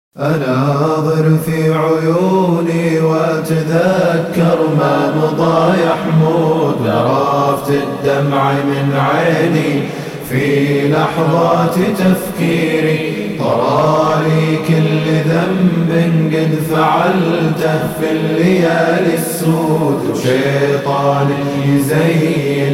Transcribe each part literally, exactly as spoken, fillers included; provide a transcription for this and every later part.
أناظر في عيوني وأتذكر ما مضى يا حمود، ذرفت الدمع من عيني في لحظات تفكيري، طرالي كل ذنب قد فعلته في الليالي السود، وشيطان يزين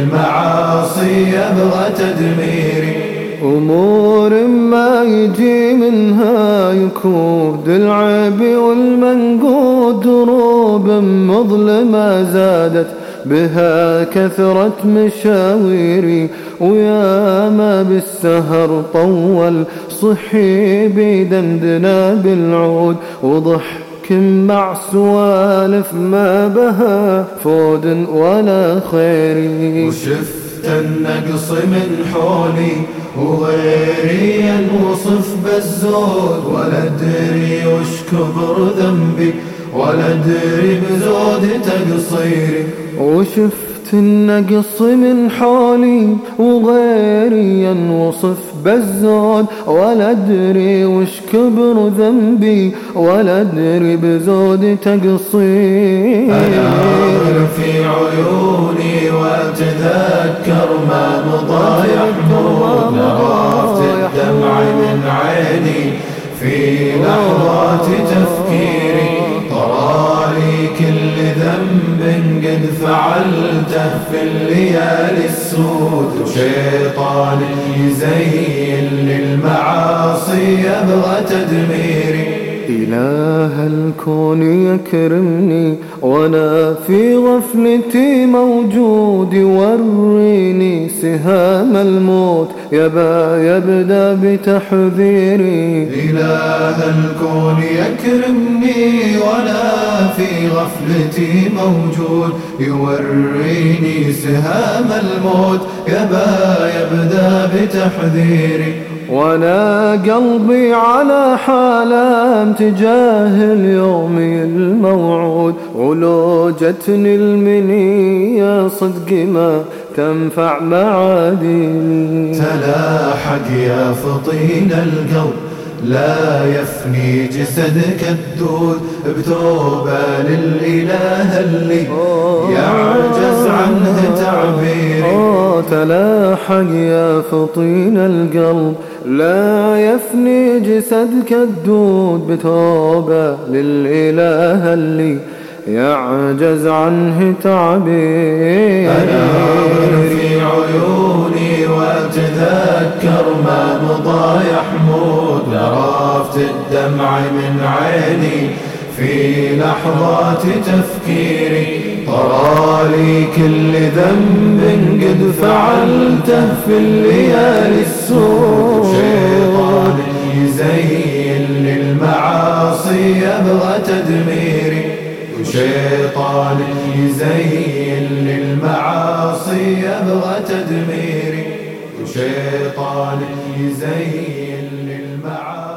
للمعاصي يبغى تدميري. أمور ما يجي منها يكود العيب والمنقود، دروب مظلمة زادت بها كثرة مشاويري، ويا ما بالسهر طول صحي بيدندنا بالعود، وضحك مع سوالف ما بها فود ولا خيري. وشفت النقص من حولي وغيري ينوصف بالزود، ولا ادري وش كبر ذنبي ولا ادري بزود تقصيري. وشفت النقص من حولي وغيري ينوصف بالزود، ولا ادري وش كبر ذنبي ولا ادري بزود تقصيري. أناظر في عيوني وأتذكر ما مضى يا حمود، ذرفت الدمع من عيني في لحظات تفكيري، طرالي كل ذنب قد فعلته في الليالي السود، وشيطان يزين للمعاصي يبغى تدميري. إله الكون يكرمني وأنا في غفلتي موجود، يوريني سهام الموت يبا يبدأ بتحذيري. إله الكون يكرمني وأنا في غفلتي موجود، يوريني سهام الموت يبا يبدأ بتحذيري. وانا قلبي على حالة تجاه اليوم الموعود، ولو جتني المنية صدق ما تنفع معادي. تلاحق يا فطين القلب لا يفني جسدك الدود، بتوبة للإله اللي يعجز عنه تعبيري. تلاحق يا فطين القلب لا يفني جسدك الدود، بتوبة للإله اللي يعجز عنه تعبيري. أناظر في عيوني وأتذكر ما مضى يا حمود، ذرفت الدمع من عيني في لحظات تفكيري، طرالي كل ذنب قد فعلته في الليالي السود، شيطان يزين للمعاصي يبغى تدميري. وشيطان يزين للمعاصي يبغى تدميري. وشيطان يزين للمعاصي